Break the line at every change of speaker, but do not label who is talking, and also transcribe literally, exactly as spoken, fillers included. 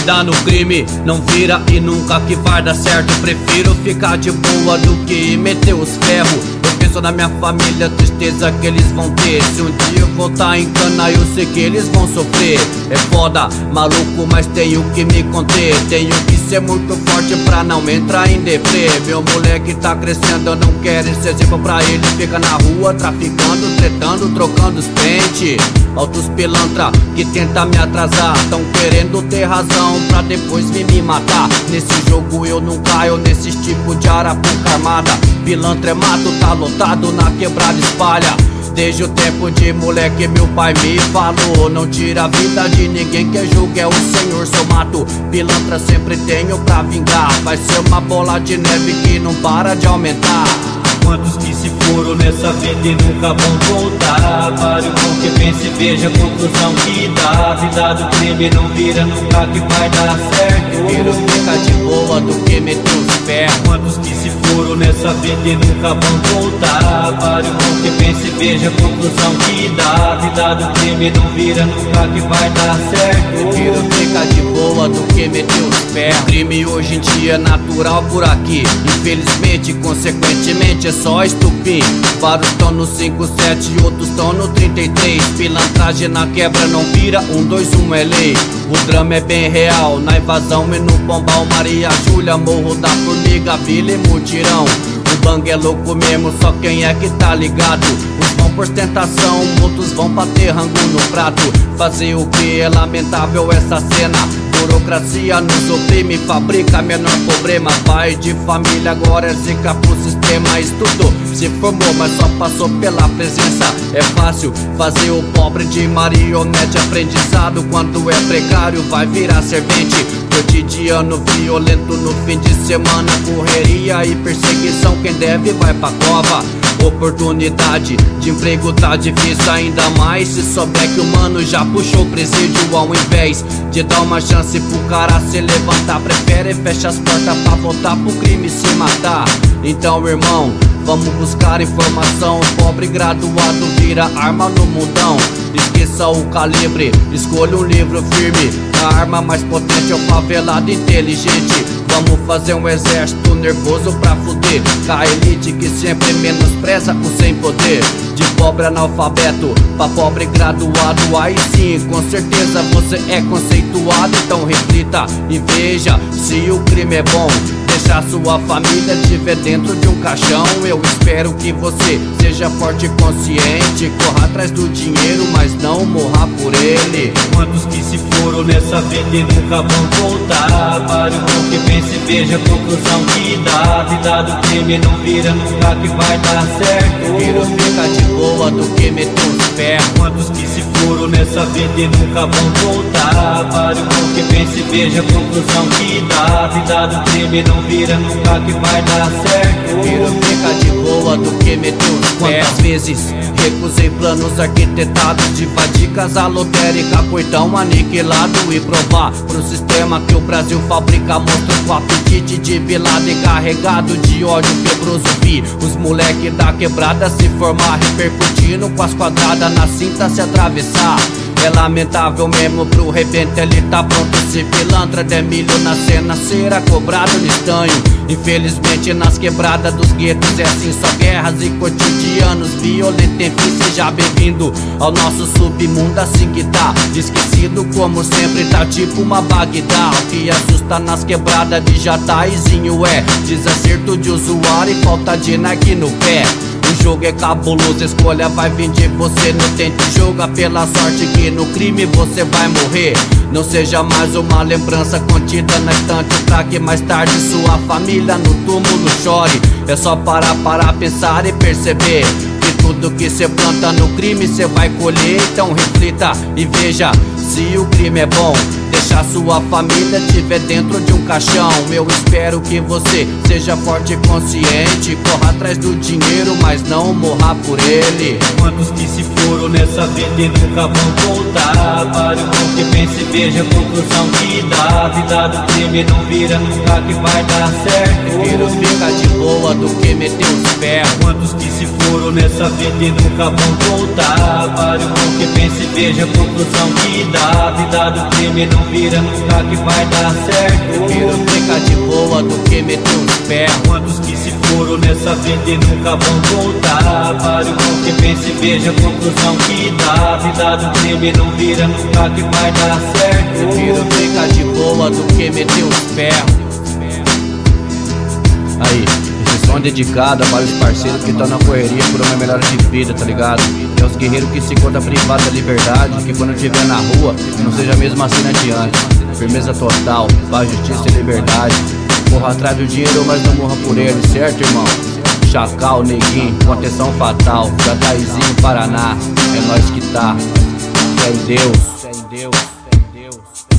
vida no crime não vira e nunca que vai dar certo. Prefiro ficar de boa do que meter os ferros. Eu penso na minha família, a tristeza que eles vão ter. Se um dia eu voltar em cana, eu sei que eles vão sofrer. É foda, maluco, mas tenho que me conter. Tenho que ser muito forte pra não entrar em deprê. Meu moleque tá crescendo, eu não quero esse exemplo pra ele. Fica na rua traficando, tretando, trocando os pente. Altos pilantra que tenta me atrasar, tão querendo ter razão pra depois vir me matar. Nesse jogo eu não caio nesses tipos de arapuca armada. Pilantra é mato, tá lotado na quebrada espalha. Desde o tempo de moleque meu pai me falou: não tira a vida de ninguém, quem julga é o Senhor, seu mato. Pilantra sempre tenho pra vingar, vai ser uma bola de neve que não para de aumentar.
Quantos que se foram nessa vida e nunca vão voltar? Pare com que pense e veja a conclusão que dá. A vida do crime não vira nunca que vai dar certo.
Prefiro ficar de boa do que meter os ferros.
Quantos que se foram nessa vida e nunca vão voltar? Pare com que pense e veja a conclusão que dá. A vida do crime não vira nunca que vai dar certo.
Prefiro ficar de boa do que meter os ferros. O crime hoje em dia é natural por aqui. Infelizmente, consequentemente, é só estupim. Vários tão no cinco sete e outros tão no trinta e três. Pilantragem na quebra não vira, um, dois, um é lei. O drama é bem real, na invasão e no Pombal, Maria Júlia, Morro da Formiga, Vila e Mutirão. O bang é louco mesmo, só quem é que tá ligado. Uns vão por tentação, outros vão pra ter rango no prato. Fazer o que é lamentável essa cena. Burocracia nos oprime, fabrica menor problema. Pai de família agora é zica pro sistema. Estudou, se formou, mas só passou pela presença. É fácil fazer o pobre de marionete. Aprendizado quando é precário vai virar servente. Cotidiano violento no fim de semana. Correria e perseguição, quem deve vai pra cova. Oportunidade de emprego tá difícil, ainda mais se souber que o mano já puxou o presídio. Ao invés de dar uma chance pro cara se levantar, prefere fechar as portas pra voltar pro crime e se matar. Então, irmão, vamos buscar informação. O pobre graduado vira arma no mundão. Esqueça o calibre, escolha um livro firme. A arma mais potente é o favelado inteligente. Vamos fazer um exército nervoso pra fuder com a elite que sempre menospreza o sem poder. De pobre analfabeto pra pobre graduado, aí sim, com certeza você é conceituado. Então reflita e veja se o crime é bom. Deixar sua família te ver dentro de um caixão. Eu espero que você seja forte e consciente. Corra atrás do dinheiro, mas não morra por ele.
Quantos que se foram nessa vida e nunca vão voltar? Pare com que pense e veja a conclusão que dá. A vida do crime não vira nunca que vai dar certo.
Prefiro ficar de boa do que meter os ferros.
Quantos que se foram nessa vida e nunca vão voltar? Pare com que pense e veja a conclusão que dá. A vida do crime não vira nunca que vai dar certo.
Prefiro ficar de boa do que meter os ferros. Quantas vezes recusei planos arquitetados de invadir casa lotérica, coitão aniquilado, e provar pro sistema que o Brasil fabrica monstro com apetite de bilada e carregado de ódio febroso. Vi os moleque da quebrada se formar, repercutindo com as quadradas na cinta se atravessar. É lamentável mesmo pro rebento, ele tá pronto. Se pilantra der milho na cena, será cobrado no estanho. Infelizmente nas quebradas dos guetos é assim, só guerras e cotidianos violentos. Enfim, seja bem-vindo ao nosso submundo, assim que tá esquecido como sempre, tá tipo uma Bagdá. O que assusta nas quebradas de Jataizinho é desacerto de usuário e falta de Nike no pé. O jogo é cabuloso, escolha vai vir de você. Não tente jogar pela sorte que no crime você vai morrer. Não seja mais uma lembrança contida na estante, pra que mais tarde sua família no túmulo chore. É só parar para pensar e perceber que tudo que cê planta no crime cê vai colher. Então reflita e veja se o crime é bom. Deixar sua família te ver dentro de um caixão. Eu espero que você seja forte e consciente. Corra atrás do dinheiro, mas não morra por ele.
Quantos que se foram nessa vida e nunca vão voltar? Pare com que pense e veja a conclusão que dá. A vida do crime não vira nunca que vai dar certo.
Prefiro ficar de boa do que meter os ferros.
Quantos que se foram nessa vida e nunca vão voltar. Pare um pouco e pense e veja a conclusão que dá. A vida do crime não vira nunca que vai dar certo.
Prefiro ficar de boa do que meter os pés.
Quantos que se foram nessa vida e nunca vão voltar. Pare um pouco e pense e veja a conclusão que dá. A vida do crime não vira nunca que vai dar certo.
Prefiro ficar de boa do que meter os ferros. Aí, esse som é dedicado a vários parceiros que estão na correria por uma melhora de vida, tá ligado? É os guerreiros que se encontram privados da liberdade, que quando estiver na rua, não seja mesmo assim adiante. Firmeza total, paz, justiça e liberdade. Corra atrás do dinheiro, mas não morra por ele, certo, irmão? Chacal, Neguinho, proteção fatal. Jataizinho, Paraná, é nós que tá. Fé em Deus, fé em Deus, fé em Deus.